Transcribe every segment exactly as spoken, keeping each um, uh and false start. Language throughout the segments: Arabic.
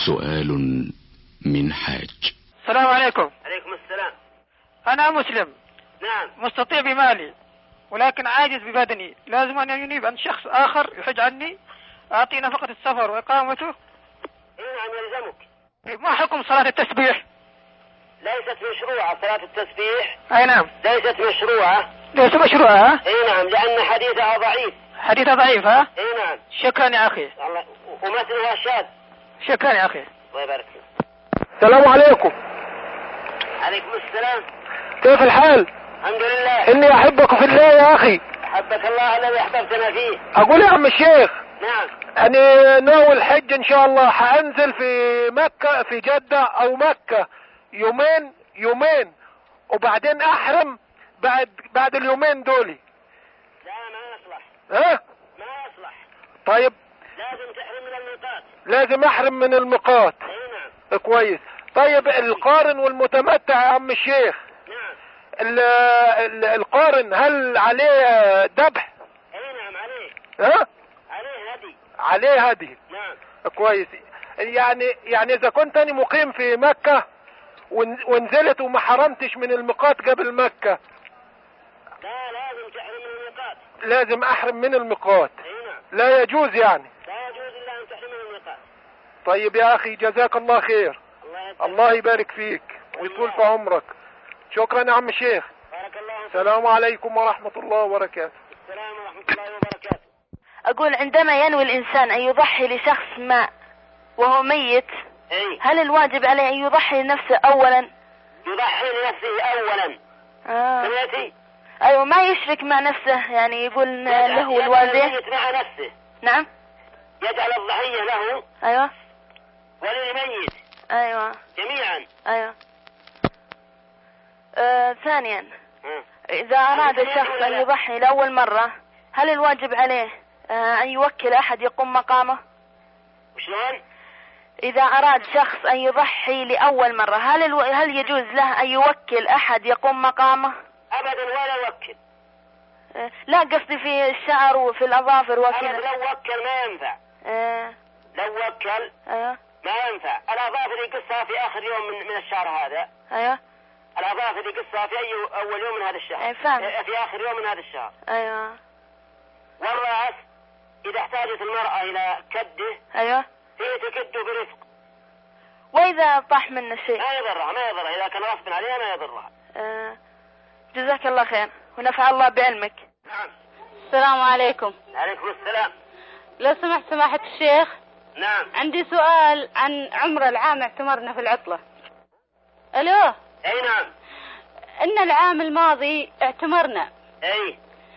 سؤال من حاج. السلام عليكم. عليكم السلام. أنا مسلم. نعم. مستطيع بمالي ولكن عاجز ببدني، لازم أن ينيب عن شخص آخر يحج عني أعطي نفقة السفر وإقامته. إيه نعم يلزمك. ما حكم صلاة التسبيح؟ ليست مشروعة صلاة التسبيح. أي نعم. ليست مشروعة. ليست مشروعة. إيه نعم لأن حديثها ضعيف. حديثها ضعيف ها؟ إيه نعم. شكرا يا أخي. الله ومثلها شاذ. شكرا يا أخي. الله يبارك فيك. السلام عليكم. عليكم السلام. كيف الحال؟ الحمد لله. إني أحبك في الله يا أخي. أحبك الله الذي أحببتنا فيه. أقول يا عم الشيخ. نعم. أنا ناوي الحج إن شاء الله، حأنزل في مكة في جدة أو مكة يومين يومين وبعدين أحرم بعد بعد اليومين دولي. لا ما يصلح. ها؟ ما يصلح. طيب. لازم تحرم من الميقات. لازم أحرم من الميقات. اي نعم. كويس. طيب القارن والمتمتع يا عم الشيخ. نعم. ال ال القارن هل عليه ذبح؟ اي نعم عليه. ها؟ عليه هدي. عليه هدي. نعم. كويس. يعني يعني اذا كنت انا مقيم في مكة ونزلت وما حرمتش من الميقات قبل مكة، لا لازم تحرم من الميقات. لازم احرم من الميقات. اي نعم. لا يجوز يعني. لا يجوز الا ان تحرم من الميقات. طيب يا اخي جزاك الله خير. الله, الله يبارك فيك ويطول في عمرك. شكرا يا عم الشيخ. بارك الله فيك. السلام عليكم ورحمة الله وبركاته. السلام ورحمة الله وبركاته. أقول عندما ينوي الإنسان أن يضحي لشخص ما وهو ميت، أي. هل الواجب عليه أن يضحي لنفسه أولا؟ يضحي لنفسه أولا. آه. سمعتي؟ أيوة ما يشرك مع نفسه، يعني يقول له الوالدين. يجعل الميت مع نفسه. نعم. يجعل الضحية له. أيوة. وللميت. أيوة. جميعا. أيوة. آه ثانيا. ها. إذا أراد الشخص أن يضحي لأول مرة، هل الواجب عليه آه أن يوكل أحد يقوم مقامه؟ وشلون؟ إذا أراد شخص أن يضحي لأول مرة، هل الو... هل يجوز له أن يوكل أحد يقوم مقامه؟ أبدا ولا يوكل. آه لا قصدي في الشعر وفي الأظافر وكذا. أبدا لو وكل ما ينفع. آه. لو وكل. أيوة. ما ينفع. الأظافر يقصها في آخر يوم من, من الشهر هذا. أيوة. الأظافر يقصها في أي أول يوم من هذا الشهر. أي فاهم. في آخر يوم من هذا الشهر. أيوة. والرأس إذا احتاجت المرأة إلى كده. أيوة. هي تكده برفق. وإذا طاح منه شيء؟ ما يضرها ما يضرها إذا كان غصب عليها ما يضرها. آه. جزاك الله خير ونفع الله بعلمك. نعم. السلام عليكم. عليكم السلام. لو سمحت سماحة الشيخ. نعم. عندي سؤال عن عمرة العام اعتمرنا في العطلة. ألو. أي نعم. إن العام الماضي اعتمرنا. أي.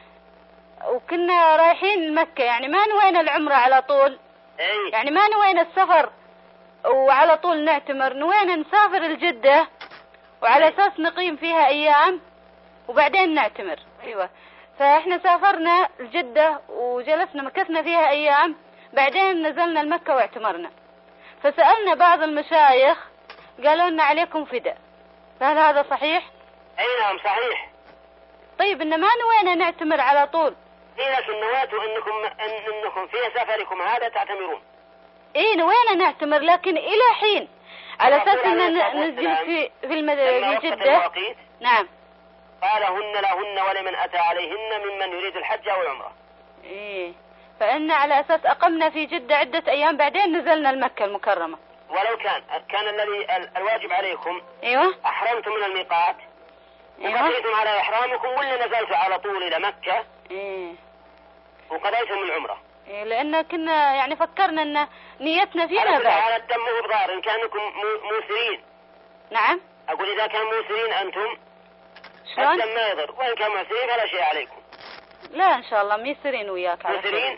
وكنا رايحين مكة، يعني ما نوينا العمرة على طول. أي. يعني ما نوينا السفر وعلى طول نعتمر، نوينا نسافر الجدة وعلى أساس نقيم فيها أيام وبعدين نعتمر. أيوة. فإحنا سافرنا الجدة وجلسنا مكثنا فيها أيام، بعدين نزلنا المكة واعتمرنا. فسألنا بعض المشايخ قالوا لنا عليكم فداء، فهل هذا صحيح؟ أي نعم صحيح. طيب إن ما نوينا نعتمر على طول. إيه لكن نويتوا إنكم إن إنكم في سفركم هذا تعتمرون. إيه نوينا نعتمر لكن إلى حين على أساس إن ننزل في في الجدة. نعم. قال هن لهن ولمن أتى عليهن ممن يريد الحج أو العمرة. إيه فإن على أساس أقمنا في جدة عدة أيام بعدين نزلنا المكة المكرمة. ولو كان كان الذي الواجب عليكم. أيوة. أحرمتم من الميقات. أيوة. وبقيتم على إحرامكم ولا نزلتوا على طول إلى مكة. إيه. وقضيتم العمرة. إيه لأن كنا يعني فكرنا إن نيتنا فينا بعد. على الدم وبضار إن كانكم موسرين. نعم. أقول إذا كان موسرين أنتم. شلون؟ الدم ما يضر وإن كان موسرين فلا شيء عليكم. لا إن شاء الله ميسرين وياك على موسرين.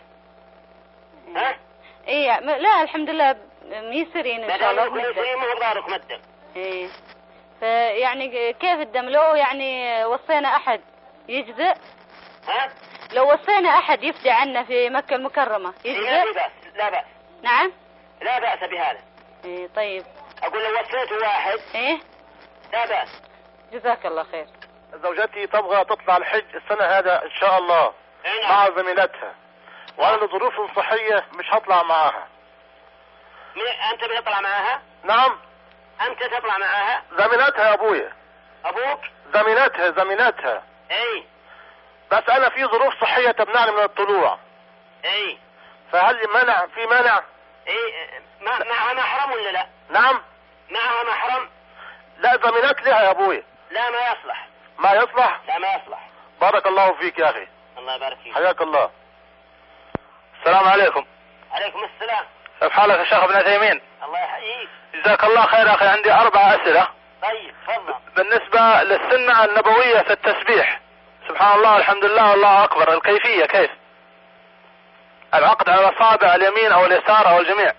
ها؟ إيه لا الحمد لله ميسرين إن شاء الله. موسرين ما هو ضاركم الدم. إيه فيعني كيف الدم لو يعني وصينا أحد يجزئ؟ ها؟ لو وصينا أحد يفدي عنا في مكة المكرمة يجزئ؟ لا بأس لا بأس. نعم؟ لا بأس بهذا. إيه طيب. أقول لو وصيت واحد. إيه؟ لا بأس. جزاك الله خير. زوجتي تبغى تطلع الحج السنة هذا إن شاء الله مع زميلتها، وأنا لظروف صحية مش هطلع معاها. أنت بتطلع معاها؟ نعم. أنت تطلع معاها؟ زميلتها يا ابويا. أبوك؟ زميلتها زميلتها. اي. بس انا في ظروف صحية تمنعني من الطلوع. اي. فهل منع في منع؟ اي. ما معها محرم ولا لا؟ نعم. معها محرم؟ لا زميلات لها يا ابويا. لا ما يصلح. ما يصلح؟ لا ما يصلح. بارك الله فيك يا اخي. الله يبارك فيك. حياك الله. السلام عليكم. عليكم السلام. كيف حالك يا شيخ ابن عثيمين؟ الله يحييك. جزاك الله خير اخي. عندي اربع اسئلة. طيب تفضل. بالنسبة للسنة النبوية في التسبيح، سبحان الله الحمد لله والله اكبر، الكيفية كيف؟ العقد على الاصابع اليمين او اليسار او الجميع؟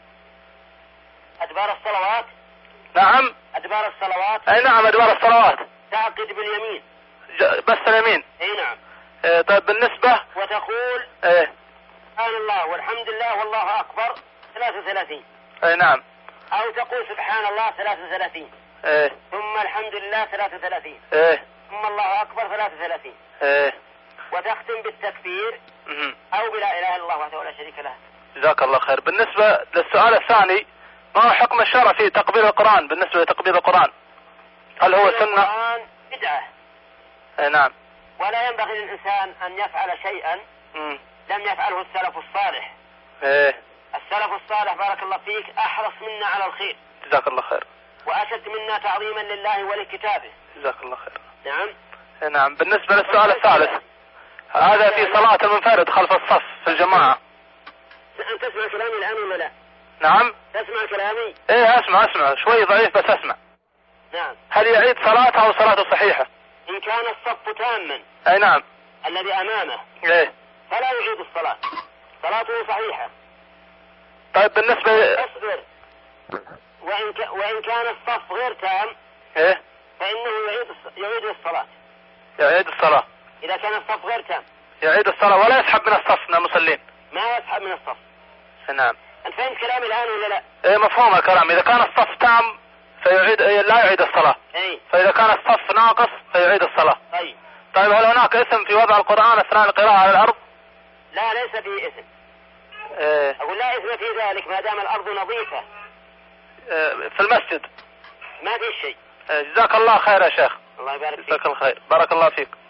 ادبار الصلوات؟ نعم. ادبار الصلوات؟ اي نعم ادبار الصلوات. تعقد باليمين. بس اليمين. اي نعم. إيه طيب بالنسبة. وتقول ايه سبحان الله والحمد لله والله اكبر ثلاثة وثلاثين. اي نعم. او تقول سبحان الله ثلاثة وثلاثين. ايه. ثم الحمد لله ثلاثة وثلاثين. ايه. ثم الله اكبر ثلاثة وثلاثين. ايه. وتختم بالتكبير مم. او بلا اله الا الله وحده لا شريك له. جزاك الله خير. بالنسبة للسؤال الثاني، ما هو حكم الشرع في تقبيل القرآن؟ بالنسبة لتقبيل القرآن هل هو سنة؟ القرآن بدعة. اي نعم. ولا ينبغي للإنسان أن يفعل شيئا مم. لم يفعله السلف الصالح. ايه. السلف الصالح بارك الله فيك أحرص منا على الخير. جزاك الله خير. وأشد منا تعظيما لله ولكتابه. جزاك الله خير. نعم. اي نعم. بالنسبة للسؤال الثالث، هذا في صلاة المنفرد خلف الصف في الجماعة. أنت تسمع كلامي الآن ولا لا؟ نعم. تسمع كلامي؟ ايه اسمع اسمع شوي ضعيف بس اسمع. نعم. هل يعيد صلاته او صلاته صحيحة؟ إن كان الصف تاما اي نعم. الذي أمامه ايه. فلا يعيد الصلاة، صلاته صحيحة. طيب بالنسبة. اصبر. وإن, ك... وإن كان الصف غير تام ايه فإنه يعيد يعيد الصلاة. يعيد الصلاة. إذا كان الصف غير تام يعيد الصلاة ولا يسحب من الصف من المصلين. ما يسحب من الصف. نعم. أنت فهمت كلامي الآن ولا لا؟ ايه مفهوم الكلام. إذا كان الصف تام فيعيد إيه لا يعيد الصلاة. اي. فإذا كان الصف ناقص فيعيد الصلاة. طيب. طيب هل هناك اسم في وضع القرآن أثناء القراءة على الأرض؟ لا ليس فيه اسم. ايه. أقول لا اسم في ذلك ما دام الأرض نظيفة. ايه في المسجد ما في شيء. ايه. جزاك الله خير يا شيخ. الله يبارك فيك. جزاك الله خير. بارك الله فيك.